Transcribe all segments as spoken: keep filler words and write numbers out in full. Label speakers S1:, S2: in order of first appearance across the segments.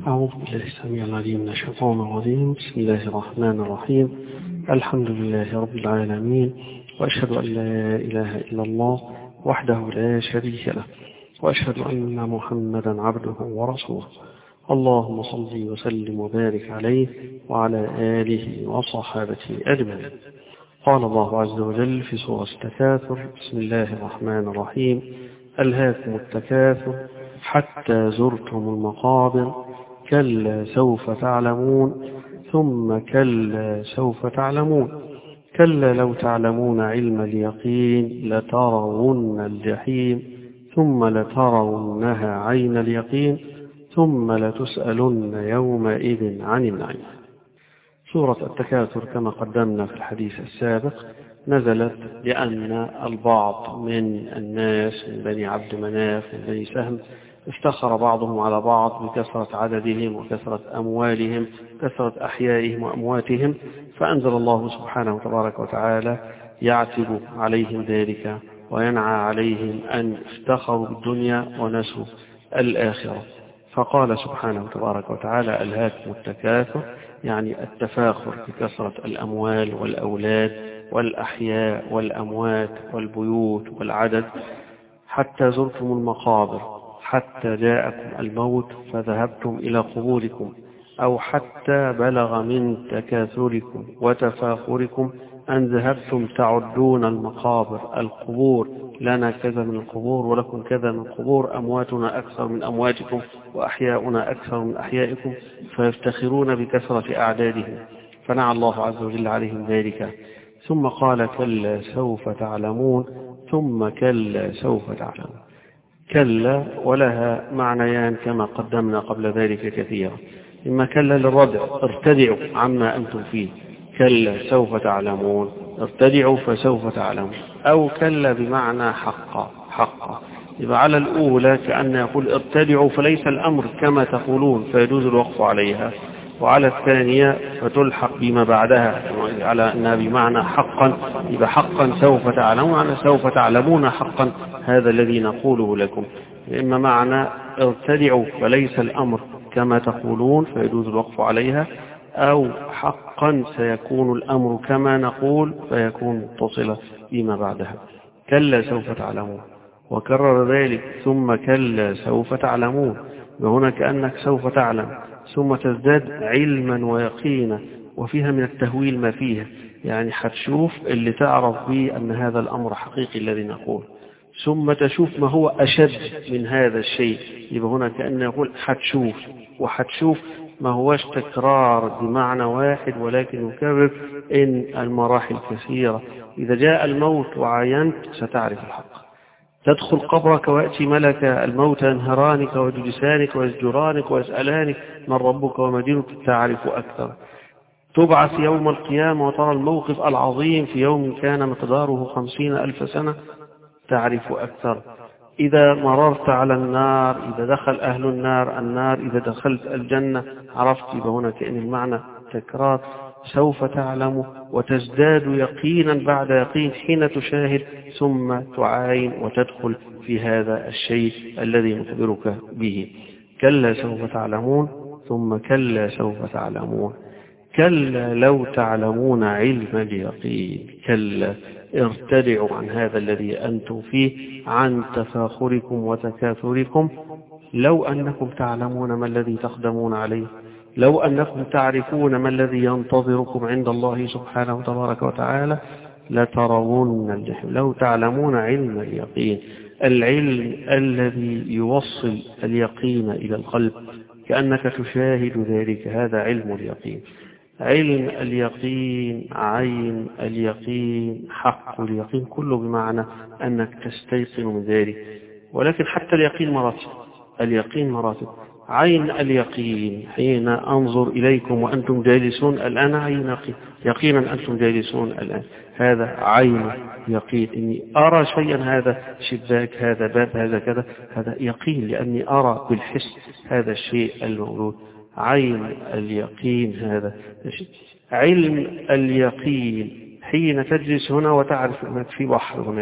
S1: أعوذ بالله السميع العليم من الشيطان الرجيم. بسم الله الرحمن الرحيم. الحمد لله رب العالمين، وأشهد أن لا إله إلا الله وحده لا شريك له، وأشهد أن محمدا عبده ورسوله. اللهم صل وسلم وبارك عليه وعلى آله وصحابته أجمعين. قال الله عز وجل في سورة التكاثر: بسم الله الرحمن الرحيم. ألهاكم التكاثر حتى زرتم المقابر، كلا سوف تعلمون ثم كلا سوف تعلمون، كلا لو تعلمون علم اليقين لترون الجحيم ثم لترونها عين اليقين ثم لتسألن يومئذ عن النعيم. سورة التكاثر كما قدمنا في الحديث السابق نزلت لأن البعض من الناس من بني عبد مناف من بني سهم افتخر بعضهم على بعض بكثرة عددهم وكثرة أموالهم كثرة أحيائهم وأمواتهم، فأنزل الله سبحانه وتبارك وتعالى يعتب عليهم ذلك وينعى عليهم أن افتخروا بالدنيا ونسوا الآخرة. فقال سبحانه وتبارك وتعالى: ألهاكم التكاثر، يعني التفاخر بكثرة الأموال والأولاد والأحياء والأموات والبيوت والعدد، حتى زرتم المقابر، حتى جاءكم الموت فذهبتم إلى قبوركم، أو حتى بلغ من تكاثركم وتفاخركم أن ذهبتم تعدون المقابر، القبور، لنا كذا من القبور ولكم كذا من القبور، أمواتنا أكثر من أمواتكم وأحياؤنا أكثر من أحيائكم، فيفتخرون بكثرة أعدادهم، فنعى الله عز وجل عليهم ذلك. ثم قال: كلا سوف تعلمون ثم كلا سوف تعلمون. كلا ولها معنيان كما قدمنا قبل ذلك كثيرا: إما كلا للردع، ارتدعوا عما أنتم فيه، كلا سوف تعلمون، ارتدعوا فسوف تعلمون، أو كلا بمعنى حقا حقا. يبقى على الأولى كأن يقول ارتدعوا فليس الأمر كما تقولون فيجوز الوقف عليها، وعلى الثانية فتلحق بما بعدها على أنها بمعنى حقا، يبقى حقا سوف تعلمون، أنا سوف تعلمون حقا هذا الذي نقوله لكم. إما معنى ارتدعوا فليس الأمر كما تقولون فيجوز الوقف عليها، أو حقا سيكون الأمر كما نقول فيكون متصلا بما بعدها. كلا سوف تعلمون، وكرر ذلك: ثم كلا سوف تعلمون، وهنا كأنك سوف تعلم ثم تزداد علما ويقينا، وفيها من التهويل ما فيها، يعني حتشوف اللي تعرف به أن هذا الأمر حقيقي الذي نقول، ثم تشوف ما هو أشد من هذا الشيء. يبقى هنا كأنه يقول حتشوف، وحتشوف ما هوش تكرار بمعنى واحد ولكن يكرر إن المراحل كثيرة. إذا جاء الموت وعاينت ستعرف الحق، تدخل قبرك ويأتي ملك الموت ينهرانك ويجلسانك ويزجرانك ويسألانك من ربك وما دينك تعرف أكثر. تبعث يوم القيامة وترى الموقف العظيم في يوم كان مقداره خمسين ألف سنة تعرف أكثر. إذا مررت على النار، إذا دخل أهل النار النار، إذا دخلت الجنة عرفت. يبقى هنا كأن المعنى تكرار، سوف تعلم وتزداد يقينا بعد يقين حين تشاهد ثم تعاين وتدخل في هذا الشيء الذي نخبرك به. كلا سوف تعلمون ثم كلا سوف تعلمون، كلا لو تعلمون علم اليقين، كلا ارتدعوا عن هذا الذي أنتم فيه، عن تفاخركم وتكاثركم. لو أنكم تعلمون ما الذي تقدمون عليه، لو أنكم تعرفون ما الذي ينتظركم عند الله سبحانه وتبارك وتعالى، لترون الجحيم. لو تعلمون علم اليقين، العلم الذي يوصل اليقين إلى القلب كأنك تشاهد ذلك، هذا علم اليقين. علم اليقين، عين اليقين، حق اليقين، كله بمعنى أنك تستيقن من ذلك. ولكن حتى اليقين مراتب، اليقين مراتب. عين اليقين حين أنظر إليكم وأنتم جالسون الآن، عين يقينا أنتم جالسون الآن، هذا عين يقين، إني أرى شيئا، هذا شباك، هذا باب، هذا كذا، هذا يقين لأني أرى بالحس هذا الشيء الموجود. عين اليقين هذا شيء. علم اليقين حين تجلس هنا وتعرف أنك في بحر هناك،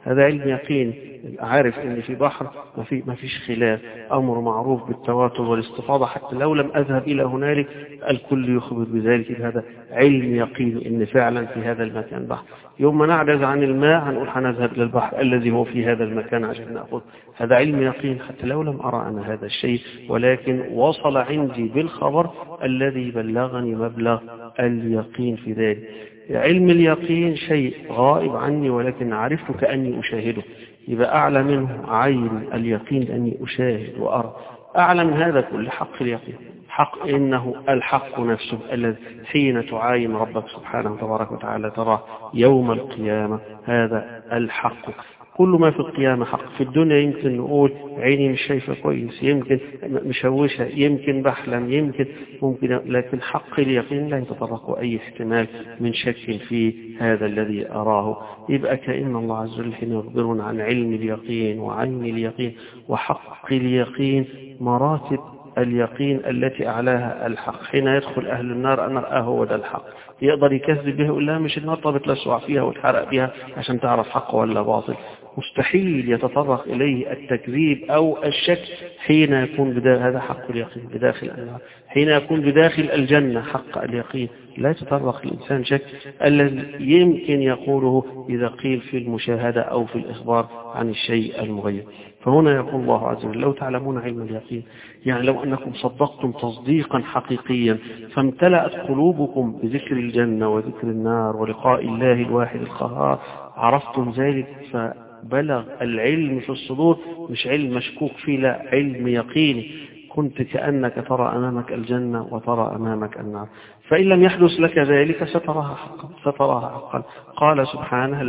S1: هذا علم يقين. عارف ان في بحر ما في ما فيش خلاف، امر معروف بالتواتر والاستفاضه، حتى لو لم اذهب الى هنالك الكل يخبر بذلك. هذا علم يقين ان فعلا في هذا المكان بحر. يوم ما نعجز عن الماء هنقول هنذهب الى البحر الذي هو في هذا المكان عشان ناخذ. هذا علم يقين حتى لو لم ارى انا هذا الشيء، ولكن وصل عندي بالخبر الذي بلغني مبلغ اليقين في ذلك. علم اليقين شيء غائب عني ولكن عرفت كأني أشاهده، يبقى أعلى منه عين اليقين لأني أشاهد وأرى. أعلى من هذا كل حق اليقين، حق إنه الحق نفسه الذي حين تعاين ربك سبحانه تبارك وتعالى تراه يوم القيامة. هذا الحق. كل ما في القيامة حق. في الدنيا يمكن نقول عيني مش شايفة كويس، يمكن مشوشة، يمكن بحلم، يمكن ممكن، لكن حق اليقين لا يتطرق أي احتمال من شك في هذا الذي أراه. يبقى كأن الله عز وجل حين يخبرنا عن علم اليقين وعين اليقين وحق اليقين، مراتب اليقين التي أعلاها الحق. حين يدخل أهل النار أنا رأى هو ده الحق، يقدر يكذب به يقول لا مش النار، طب تلسع فيها وتحرق بها عشان تعرف حق ولا باطل. مستحيل يتطرق إليه التكذيب أو الشك حين يكون بداخل، هذا حق اليقين بداخل النار. حين يكون بداخل الجنة حق اليقين، لا يتطرق الإنسان شك الذي يمكن يقوله إذا قيل في المشاهدة أو في الإخبار عن الشيء المغير. فهنا يقول الله عز وجل لو تعلمون علم اليقين، يعني لو أنكم صدقتم تصديقا حقيقيا فامتلأت قلوبكم بذكر الجنة وذكر النار ولقاء الله الواحد القهار، عرفتم ذلك فبلغ العلم في الصدور، مش علم مشكوك فيه، لا علم يقيني. كنت كأنك ترى أمامك الجنة وترى أمامك النار. فإن لم يحدث لك ذلك ستراها حقا، ستراها حقا. قال سبحانه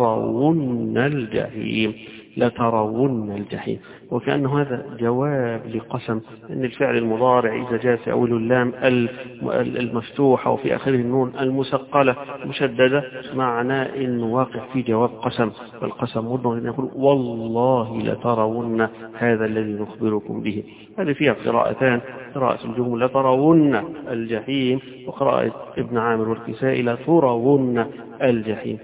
S1: لترون الجحيم، لترون الجحيم. وكأنه هذا جواب لقسم أن الفعل المضارع إذا جاء في أول اللام المفتوحة وفي آخره النون المثقلة مشددة معناه أنه واقع في جواب قسم، والقسم مضمر أن يقول والله لترون هذا الذي نخبركم به. هذه فيها قراءتان، قراءة الجمهور لترون الجحيم، وقراءة ابن عامر والكسائي لترون الجحيم.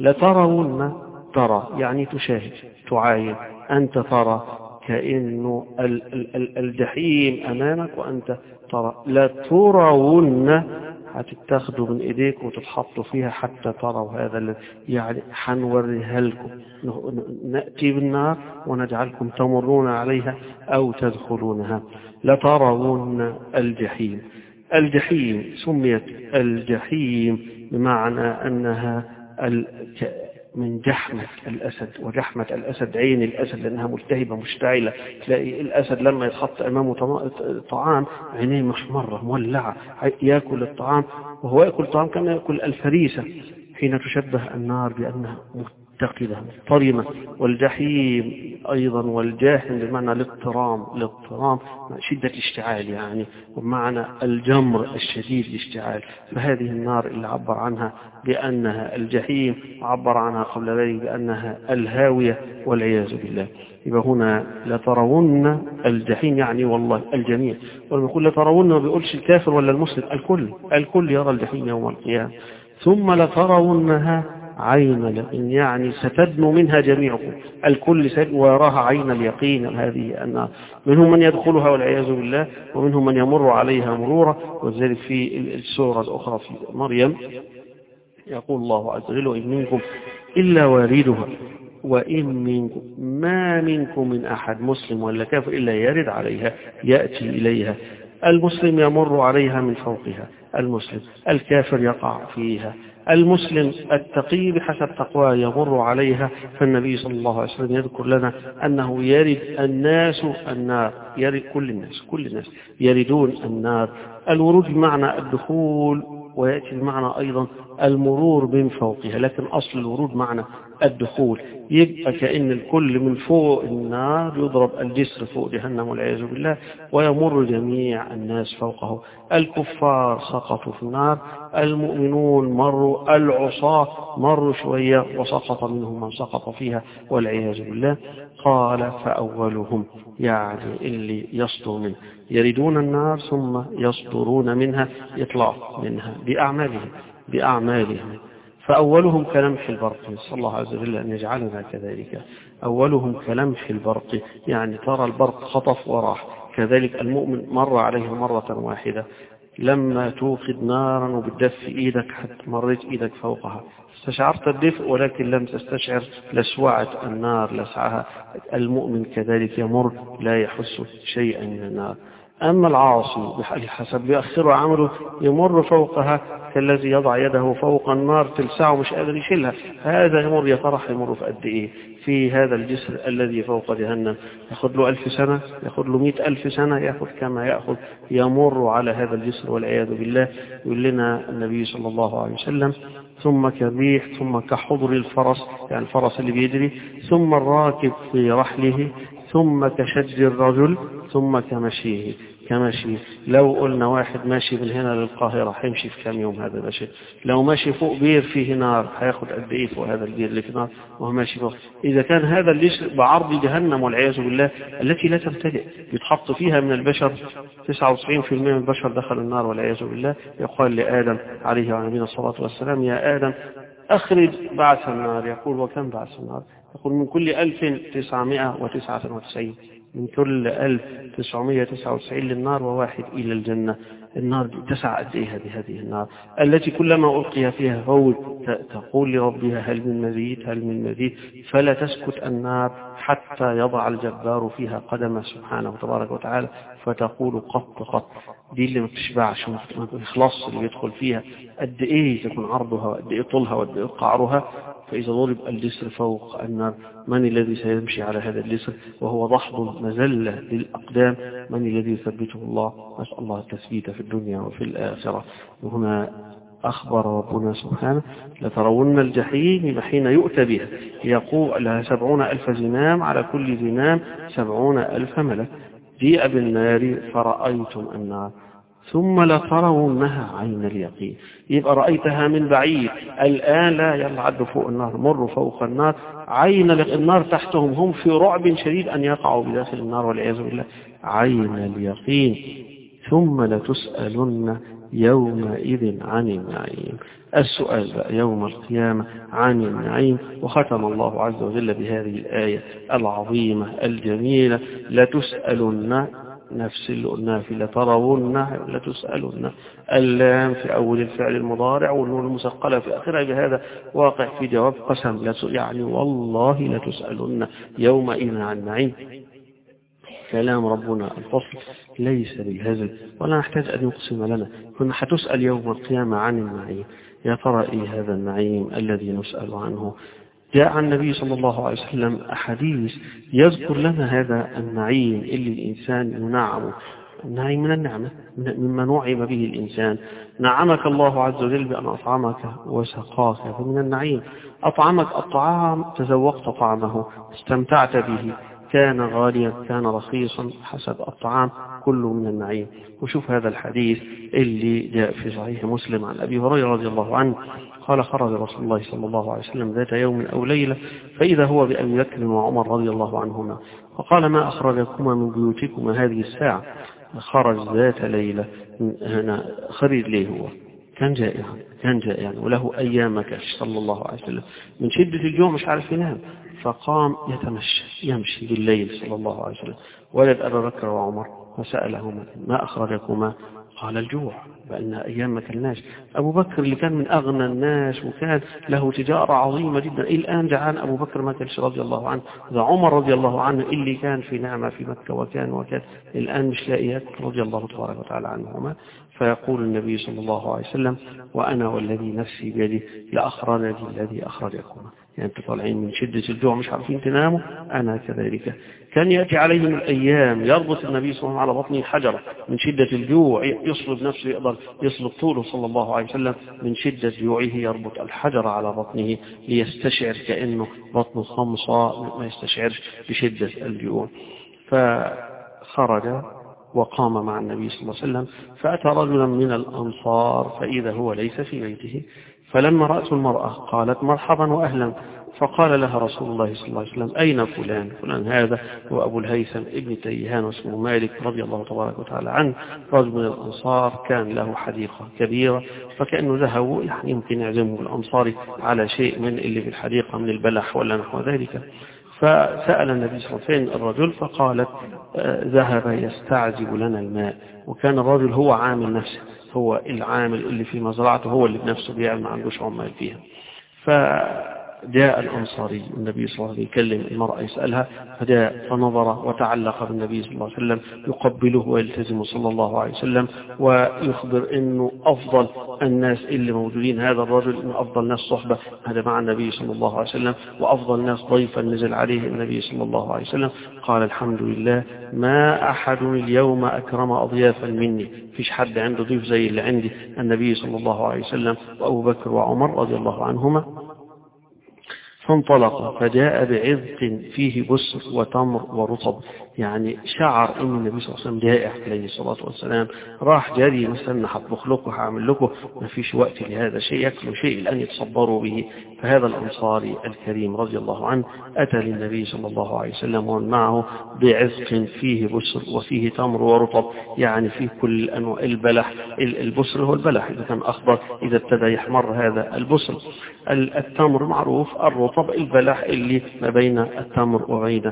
S1: لترون ترى يعني تشاهد تعاين، أنت ترى كأنه الجحيم أمامك وأنت ترى. لا ترون هتتاخدوا من إيديك وتتحطوا فيها حتى تروا هذا، يعني حنوريها لكم، نأتي بالنار ونجعلكم تمرون عليها أو تدخلونها. لترون الجحيم. الجحيم سميت الجحيم بمعنى أنها من جحمة الأسد، وجحمة الأسد عين الأسد لأنها ملتهبة مشتعلة. تلاقي الأسد لما يتحط أمامه طعام عينيه محمرة مولعة، يأكل الطعام وهو يأكل الطعام كما يأكل الفريسة. حين تشبه النار بأنها متقدة مضطرمة. والجحيم أيضا والجاحم بمعنى الاضطرام، الاضطرام شدة الاشتعال يعني، ومعنى الجمر الشديد الاشتعال. فهذه النار اللي عبر عنها بأنها الجحيم عبر عنها قبل ذلك بأنها الهاوية والعياذ بالله. يبقى هنا لترون الجحيم يعني والله الجميع. ولما يقول لترون ما بيقولش الكافر ولا المسلم، الكل الكل يرى الجحيم يوم القيامة. ثم لترونها عين اليقين يعني ستدنو منها جميعكم، الكل سيدنو ويراها عين اليقين. هذه أن منهم من يدخلها والعياذ بالله، ومنهم من يمر عليها مرورا. وذلك في السورة الأخرى في مريم يقول الله عز وجل وإن منكم إلا واردها وإن منكم ما منكم من أحد مسلم ولا كافر إلا يرد عليها يأتي إليها. المسلم يمر عليها من فوقها، المسلم الكافر يقع فيها. المسلم التقي بحسب تقواه يمر عليها. فالنبي صلى الله عليه وسلم يذكر لنا أنه يرد الناس النار، يرد كل الناس كل الناس يردون النار. الورود بمعنى الدخول، ويأتي بمعنى أيضا المرور من فوقها، لكن أصل الورود معنى الدخول. يبقى كأن الكل من فوق النار يضرب الجسر فوق جهنم والعياذ بالله، ويمر جميع الناس فوقه. الكفار سقطوا في النار، المؤمنون مروا، العصاة مروا شوية وسقط منهم من سقط فيها والعياذ بالله. قال فأولهم يعني اللي يصدر منه، يردون النار ثم يصدرون منها، يطلعوا منها بأعمالهم بأعمالهم فأولهم كلمح البرق، نسأل الله عز وجل أن يجعلنا كذلك. أولهم كلمح البرق، يعني ترى البرق خطف وراح. كذلك المؤمن مر عليه مرة واحدة، لما توقد نارا وبتدفي إيدك حتى مريت إيدك فوقها، استشعرت الدفء ولكن لم تستشعر لسوعة النار لسعها. المؤمن كذلك يمر لا يحس شيئا من النار. أما العاصي بحسب يؤخر عمله يمر فوقها كالذي يضع يده فوق النار تلسعه مش قادر يشيلها. هذا يمر يا فرح يمر في قد إيه في هذا الجسر الذي فوق جهنم، يأخذ له ألف سنة، يأخذ له مئة ألف سنة، يأخذ كما يأخذ يمر على هذا الجسر والعياذ بالله. يقول لنا النبي صلى الله عليه وسلم: ثم كالريح، ثم كحضر الفرس، يعني الفرس اللي بيجري، ثم الراكب في رحله، ثم كشج الرجل، ثم كمشيه كمشي. لو قلنا واحد ماشي من هنا للقاهرة هيمشي في كام يوم هذا ماشي؟ لو ماشي فوق بير فيه نار هياخد قد ايه فوق هذا البير اللي فيه نار وهو ماشي فوق؟ إذا كان هذا الجسر بعرض جهنم والعياذ بالله التي لا تبتدئ، يتحط فيها من البشر تسعة وتسعين بالمئة من البشر دخل النار والعياذ بالله. يقال لآدم عليه وعلى نبينا الصلاة والسلام: يا آدم أخرج بعث النار. يقول: وكم بعث النار؟ يقول: من كل ألف تسعمائة وتسعة وتسعين، من كل ألف تسعمائة وتسعة وتسعين للنار وواحد إلى الجنة. النار تسع قد إيه هذه هذه النار التي كلما ألقي فيها فوج تقول لربها: هل من مزيد هل من مزيد؟ فلا تسكت النار حتى يضع الجبار فيها قدمه سبحانه تبارك وتعالى فتقول: قط قط. دي اللي ما بتشبعش ما بتخلص اللي يدخل فيها. قد إيه تكون عرضها وقد إيه طولها وقد إيه قعرها. فإذا ضرب الجسر فوق النار من الذي سيمشي على هذا الجسر وهو ضحض مزلة للأقدام؟ من الذي يثبته الله؟ نسأل الله التثبيت في الدنيا وفي الآخرة. وهنا أخبر ربنا سبحانه: لترون الجحيم حين يؤتى بها يقول لها سبعون ألف زمام، على كل زمام سبعون ألف ملك. جيء بالنار فرأيتم النار ثم لترونها عين اليقين. يبقى رأيتها من بعيد، الآن لا يلا عدوا فوق النار، مروا فوق النار، عين النار تحتهم، هم في رعب شديد أن يقعوا بداخل النار والعياذ بالله. عين اليقين. ثم لتسألن يومئذ عن النعيم. السؤال بقى يوم القيامة عن النعيم. وختم الله عز وجل بهذه الآية العظيمة الجميلة: لتسألن، نفس اللي قلناها في لترون، لتسألن، اللام في أول الفعل المضارع والنون المثقلة في آخرها، بهذا واقع في جواب قسم، يعني والله لتسألن يومئذ عن النعيم. كلام ربنا الفصل ليس بالهزل ولا نحتاج أن يقسم لنا. كنا حتسأل يوم القيامة عن النعيم. يا ترى إيه هذا النعيم الذي نسأل عنه؟ جاء عن النبي صلى الله عليه وسلم أحاديث يذكر لنا هذا النعيم اللي الإنسان ينعمه. النعيم من النعمة، مما نعم به الإنسان. نعمك الله عز وجل بأن أطعمك وسقاك، فمن النعيم. أطعمك الطعام، تذوقت طعمه، استمتعت به، كان غاليا كان رخيصا حسب الطعام، كله من النعيم. وشوف هذا الحديث اللي جاء في صحيح مسلم عن أبي هريرة رضي الله عنه قال: خرج رسول الله صلى الله عليه وسلم ذات يوم أو ليلة فإذا هو بأبي بكر وعمر رضي الله عنهما، فقال: ما أخرجكما من بيوتكما هذه الساعة؟ خرج ذات ليلة. هنا خرج ليه؟ هو كان جائعا كان جائعا وله أيام كش صلى الله عليه وسلم، من شدة الجوع مش عارف ينام، فقام يتمشى يمشي بالليل صلى الله عليه وسلم. ولد أبا بكر وعمر فسألهما: ما أخرجكما؟ قال: الجوع، بأن أيام ما كلناش. أبو بكر اللي كان من أغنى الناس وكان له تجارة عظيمة جدا، الآن جعان أبو بكر ما كانش رضي الله عنه. ذا عمر رضي الله عنه اللي كان في نعمة في مكة وكان وكان الآن مش لاقي ياكل رضي الله تبارك وتعالى عنهما. فيقول النبي صلى الله عليه وسلم: وأنا والذي نفسي بيده لأخرجني الذي أخرجكما. يعني أنتم طالعين من شدة الجوع مش عارفين تناموا، أنا كذلك. كان يأتي عليهم الأيام يربط النبي صلى الله عليه وسلم على بطنه حجرة من شدة الجوع، يصلب نفسه يقدر يصلب طوله صلى الله عليه وسلم من شدة جوعه، يربط الحجر على بطنه ليستشعر كأنه بطنه خمصة ما يستشعرش بشدة الجوع. فخرج وقام مع النبي صلى الله عليه وسلم، فأتى رجلا من الأنصار فإذا هو ليس في بيته، فلما رأت المرأة قالت: مرحبا وأهلا، فقال لها رسول الله صلى الله عليه وسلم: أين فلان؟ فلان هذا هو أبو الهيثم ابن تيهان واسمه مالك رضي الله تبارك وتعالى عنه، رجل من الأنصار كان له حديقة كبيرة، فكأنه ذهبوا يعني يمكن يعزمه الأنصاري على شيء من اللي في الحديقة من البلح ولا نحو ذلك. فسأل النبي صلى الله عليه وسلم الرجل، فقالت: ذهب يستعذب لنا الماء. وكان الرجل هو عامل نفسه، هو العامل اللي في مزرعته، هو اللي بنفسه بيعمل، ما عندوش عمال فيها. فجاء الأنصاري النبي صلى الله عليه وسلم يكلم المرأة يسألها، فجاء فنظر وتعلق بالنبي صلى الله عليه وسلم يقبله ويلتزم صلى الله عليه وسلم، ويخبر أنه أفضل الناس اللي موجودين هذا الرجل، أنه أفضل ناس صحبة هذا مع النبي صلى الله عليه وسلم، وأفضل ناس ضيفا نزل عليه النبي صلى الله عليه وسلم. قال: الحمد لله، ما أحد اليوم أكرم أضيافا مني، فيش حد عنده ضيف زي اللي عندي النبي صلى الله عليه وسلم وأبو بكر وعمر رضي الله عنهما. فانطلق فجاء بعذق فيه بسر وتمر ورطب، يعني شعر ان النبي صلى الله عليه وسلم جائع عليه الصلاة والسلام، راح جاري مثلا هطبخ لكم هعمل لكم، ما فيش وقت لهذا شيء، يأكلوا شيء لأن يتصبروا به. فهذا الأنصاري الكريم رضي الله عنه أتى للنبي صلى الله عليه وسلم ومن معه بعذق فيه بسر وفيه تمر ورطب، يعني فيه كل أنواع البلح. البسر هو البلح إذا كان أخضر، إذا ابتدى يحمر هذا البسر. التمر معروف، الرطب البلح اللي ما بين التمر وبين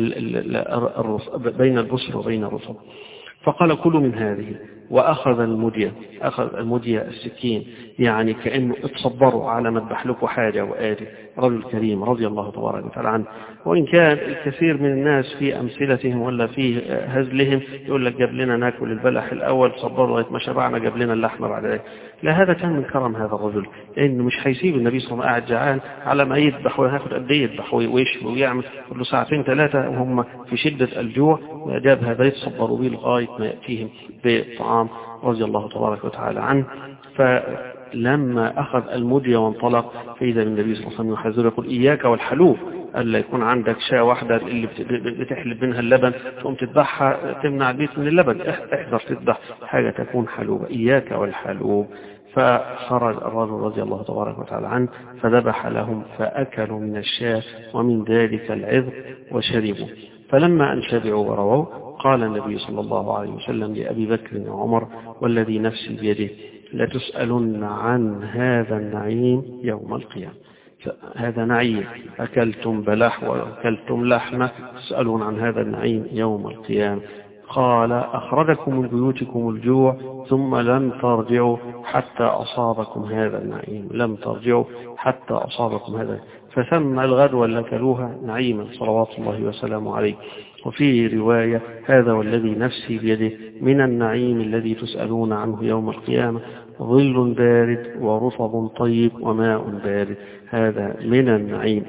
S1: بين البسر وبين الرطب. فقال: كلوا من هذه. وأخذ المدية، أخذ المدية السكين، يعني كأنه اتصبروا على ما اذبح لكم حاجة وآدي. رجل كريم رضي الله تبارك وتعالى عنه. وإن كان الكثير من الناس في أمثلتهم ولا في هزلهم يقول لك: جاب لنا ناكل البلح الأول، صبروا لغاية ما شبعنا، جاب لنا اللحمة بعد ذلك. لا، هذا كان من كرم هذا الرجل، لأنه مش هيسيب النبي صلى الله عليه وسلم قاعد جعان على ما يذبح وياخد قد ايه يذبح ويشوي ويعمل كل ساعتين ثلاثة وهم في شدة الجوع، وجاب هذا يتصبروا به لغاية ما يأتيهم بالطعام رضي الله تبارك وتعالى عنه. فلما أخذ المدية وانطلق فإذا النبي صلى الله عليه وسلم يحذر يقول: إياك والحلوب، ألا يكون عندك شاة واحدة اللي بتحلب منها اللبن تقوم تذبحها تمنع البيت من اللبن، احذر تذبح حاجة تكون حلوبة، إياك والحلوب. فخرج الرجل رضي الله تبارك وتعالى عنه فذبح لهم، فأكلوا من الشاة ومن ذلك العذق وشربوا. فلما أن شبعوا ورووا قال النبي صلى الله عليه وسلم لأبي بكر وعمر: والذي نفسي بيده لتسألن عن هذا النعيم يوم القيامة. هذا نعيم، أكلتم بلح وأكلتم لحمة، تسألون عن هذا النعيم يوم القيامة. قال: أخرجكم من بيوتكم الجوع ثم لم ترجعوا حتى أصابكم هذا النعيم، لم ترجعوا حتى أصابكم هذا، فسمى الغدوة اللي أكلوها نعيما صلوات الله وسلامه عليه. وفي رواية: هذا والذي نفسي بيده من النعيم الذي تسألون عنه يوم القيامة ظل بارد ورطب طيب وماء بارد، هذا من النعيم.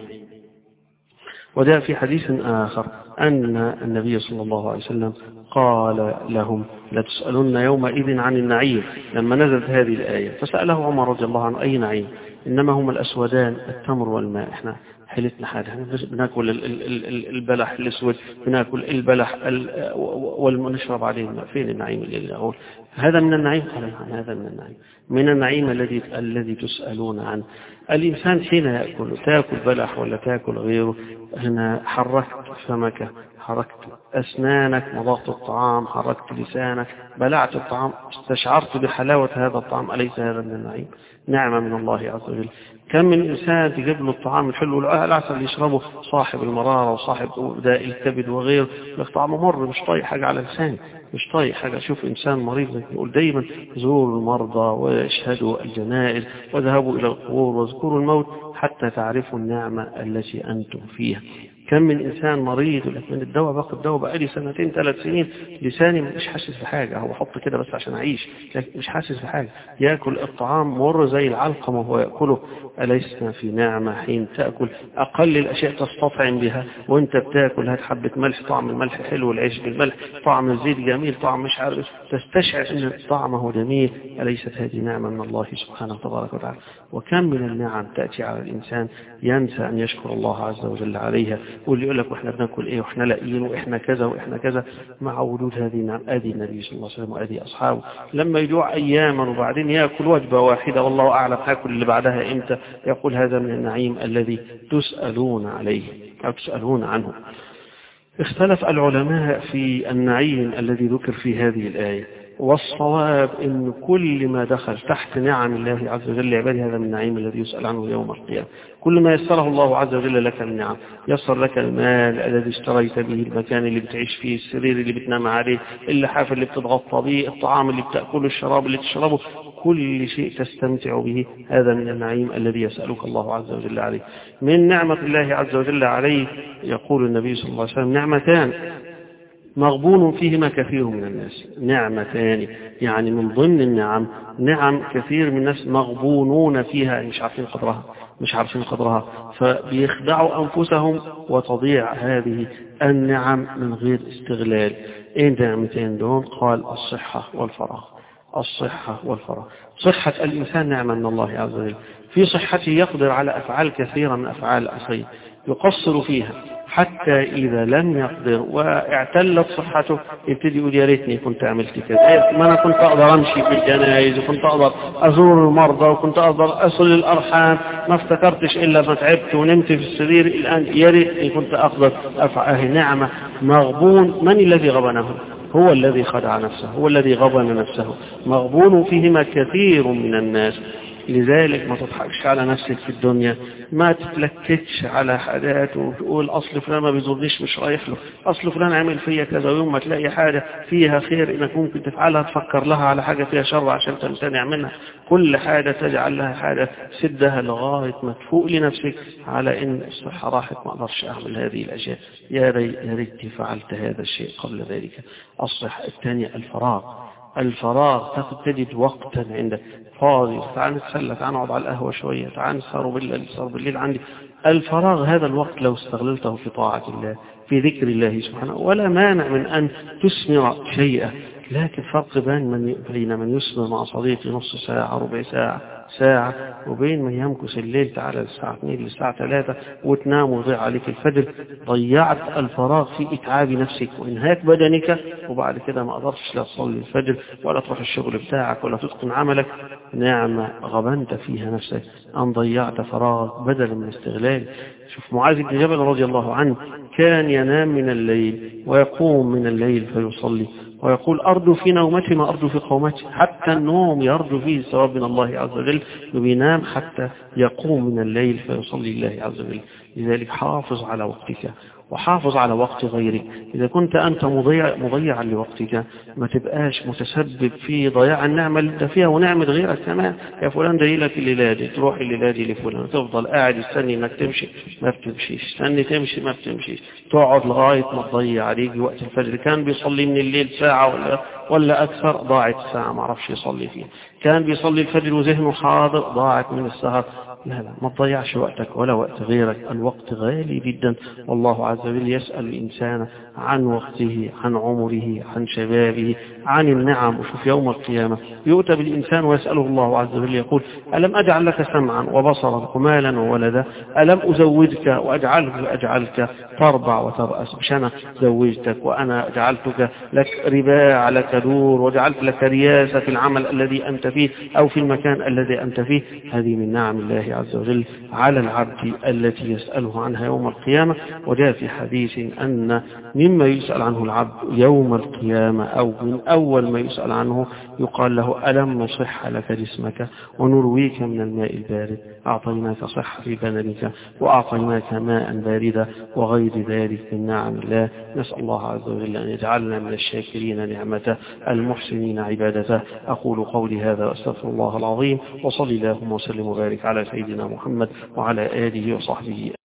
S1: وجاء في حديث آخر أن النبي صلى الله عليه وسلم قال لهم: لتسألن يومئذ عن النعيم، لما نزلت هذه الآية. فسأله عمر رضي الله عنه: أي نعيم؟ إنما هما الأسودان التمر والماء. إحنا حلتنا حاجة، احنا بناكل البلح الأسود، بناكل البلح ونشرب عليه الماء، فين النعيم اللي أقول هذا من النعيم؟ قال: هذا من النعيم، من النعيم الذي الذي تسألون عنه. الإنسان حين يأكل، تأكل بلح ولا تأكل غيره، هنا حركت فمك، حركت أسنانك، مضغت الطعام، حركت لسانك، بلعت الطعام، استشعرت بحلاوة هذا الطعام، أليس هذا من النعيم؟ نعمة من الله عز وجل. كم من إنسان تجيب له الطعام الحلو العسل يشربه صاحب المرارة وصاحب داء الكبد وغيره، طعمه مر، مش طايق حاجة على لسانه، مش طايق حاجة. شوف إنسان مريض يقول دايما: زوروا المرضى واشهدوا الجنائز وذهبوا إلى القبور واذكروا الموت حتى تعرفوا النعمة التي أنتم فيها. كم من إنسان مريض لكن الدواء باخد دواء بقالي سنتين ثلاث سنين، لساني مش حاسس بحاجة، هو حط كده بس عشان أعيش، لكن مش حاسس بحاجة. يأكل الطعام مر زي العلقمة وهو يأكله. أليسنا في نعمة حين تأكل أقل الأشياء تستطعم بها، وانت بتأكل هات حبة ملح، طعم الملح حلو، العيش بالملح، طعم الزيت جميل، طعم مش عارف، تستشعر أن طعمه جميل. أليست هذه نعمة من الله سبحانه تبارك وتعالى؟ وكم من النعم تأتي على الإنسان ينسى أن يشكر الله عز وجل عليها، واللي يقول لك واحنا بناكل ايه واحنا لاقيين واحنا كذا واحنا كذا. مع وجود هذه النعم ادي النبي صلى الله عليه وسلم وادي اصحابه لما يجوع اياما وبعدين ياكل وجبه واحده والله اعلم هاكل اللي بعدها امتى، يقول هذا من النعيم الذي تسالون عليه او تسالون عنه. اختلف العلماء في النعيم الذي ذكر في هذه الآية، والصواب ان كل ما دخل تحت نعم الله عز وجل لعباده هذا من النعيم الذي يسأل عنه يوم القيامة. كل ما يسره الله عز وجل لك من نعم، يسر لك المال الذي اشتريت به، المكان اللي بتعيش فيه، السرير اللي بتنام عليه، اللحاف اللي بتتغطى به، الطعام اللي بتأكله، الشراب اللي تشربه، كل شيء تستمتع به هذا من النعيم الذي يسألك الله عز وجل عليه. من نعمة الله عز وجل عليه يقول النبي صلى الله عليه وسلم نعمتان مغبون فيهما كثير من الناس. نعمتان يعني من ضمن النعم نعم كثير من الناس مغبونون فيها، مش عارفين قدرها مش عارفين قدرها فبيخدعوا أنفسهم وتضيع هذه النعم من غير استغلال. ايه النعمتين دول؟ قال الصحة والفراغ. الصحة والفراغ. صحة الإنسان نعمة من الله عز وجل، في صحته يقدر على أفعال كثيرة من أفعال الخير يقصر فيها، حتى إذا لم يقدر واعتلت صحته يبتدي يقول يا ريتني كنت عملت كذا، ما أنا كنت أقدر أمشي في الجنائز وكنت أقدر أزور المرضى وكنت أقدر أصل الأرحام، ما افتكرتش إلا ما تعبت ونمت في السرير الآن، يا ريتني كنت أقدر أفعل. نعمة مغبون. من الذي غبنه؟ هو الذي خدع نفسه، هو الذي غبن نفسه. مغبون فيهما كثير من الناس. لذلك ما تضحكش على نفسك في الدنيا، ما تتلكتش على حاجات وتقول أصل فلان ما بيزورنيش مش رايح له، أصل فلان عمل فيا كذا، ويوم ما تلاقي حاجة فيها خير إنك ممكن تفعلها تفكر لها على حاجة فيها شر عشان تمتنع منها. كل حاجة تجعل لها حاجة سدها لغاية ما تفوق لنفسك على إن الصحة راحت ما أقدرش أعمل هذه الأشياء، يا ريت فعلت هذا الشيء قبل ذلك. الصحة الثانية الفراغ. الفراغ تجد وقتا عندك فاضي، تعال نتسلى، تعال نقعد على القهوة شوية، تعال نسهر بالليل، نسهر بالليل عندي. الفراغ هذا الوقت لو استغللته في طاعة الله في ذكر الله سبحانه ولا مانع من أن تثمر شيئا، لكن فرق بين من يثمر مع صديقي نص ساعة ربع ساعة ساعة وبين من يمكث الليل تعالى الساعة اثنين للساعة ثلاثة وتنام وضيع عليك الفجر. ضيعت الفراغ في إتعاب نفسك وإنهاك بدنك، وبعد كده ما قدرتش لا تصلي الفجر ولا تروح الشغل بتاعك ولا تتقن عملك. نعمة غبنت فيها نفسك أن ضيعت فراغك بدلا من استغلال. شوف معاذ بن جبل رضي الله عنه كان ينام من الليل ويقوم من الليل فيصلي ويقول أرجو في نومتي ما أرجو في قومتي. حتى النوم يرجو فيه الثواب من الله عز وجل، وبينام حتى يقوم من الليل فيصلي الله عز وجل. لذلك حافظ على وقتك وحافظ على وقت غيرك. إذا كنت أنت مضيع مضيعا لوقتك ما تبقاش متسبب في ضياع النعمة اللي انت فيها ونعمة غيرك كمان. يا فلان جاي لك الليلة دي، تروح الليلة دي لفلان، تفضل قاعد استني انك تمشي ما بتمشيش، استني تمشي ما بتمشيش، تقعد لغاية ما تضيع عليك وقت الفجر. كان بيصلي من الليل ساعة ولا ولا أكثر، ضاعت ساعة ما عرفش يصلي فيها. كان بيصلي الفجر وذهنه حاضر، ضاعت من السهر. لا لا ما تضيعش وقتك ولا وقت غيرك، الوقت غالي جدا، والله عز وجل يسأل الإنسان عن وقته، عن عمره، عن شبابه، عن النعم. وشوف يوم القيامة يؤتى بالإنسان ويسأله الله عز وجل يقول ألم أجعل لك سمعا وبصرا ومالا وولدا، ألم أزوجك وأجعلك أجعلك تربع وترأس، مش أنا زوجتك وأنا جعلتك لك رباع لك دور وجعلت لك رياسة في العمل الذي أنت فيه أو في المكان الذي أنت فيه. هذه من نعم الله عز وجل على العبد التي يسأله عنها يوم القيامة. وجاء في حديث أن مما يسأل عنه العبد يوم القيامة أو من أول ما يسأل عنه يقال له ألم نصح لك جسمك ونرويك من الماء البارد، أعطيناك صحة في بدنك وأعطيناك ماء باردا وغير ذلك من نعم الله. نسأل الله عز وجل أن يجعلنا من الشاكرين نعمته المحسنين عبادته. أقول قولي هذا وأستغفر الله العظيم، وصلي اللهم وسلم وبارك على سيدنا محمد وعلى آله وصحبه.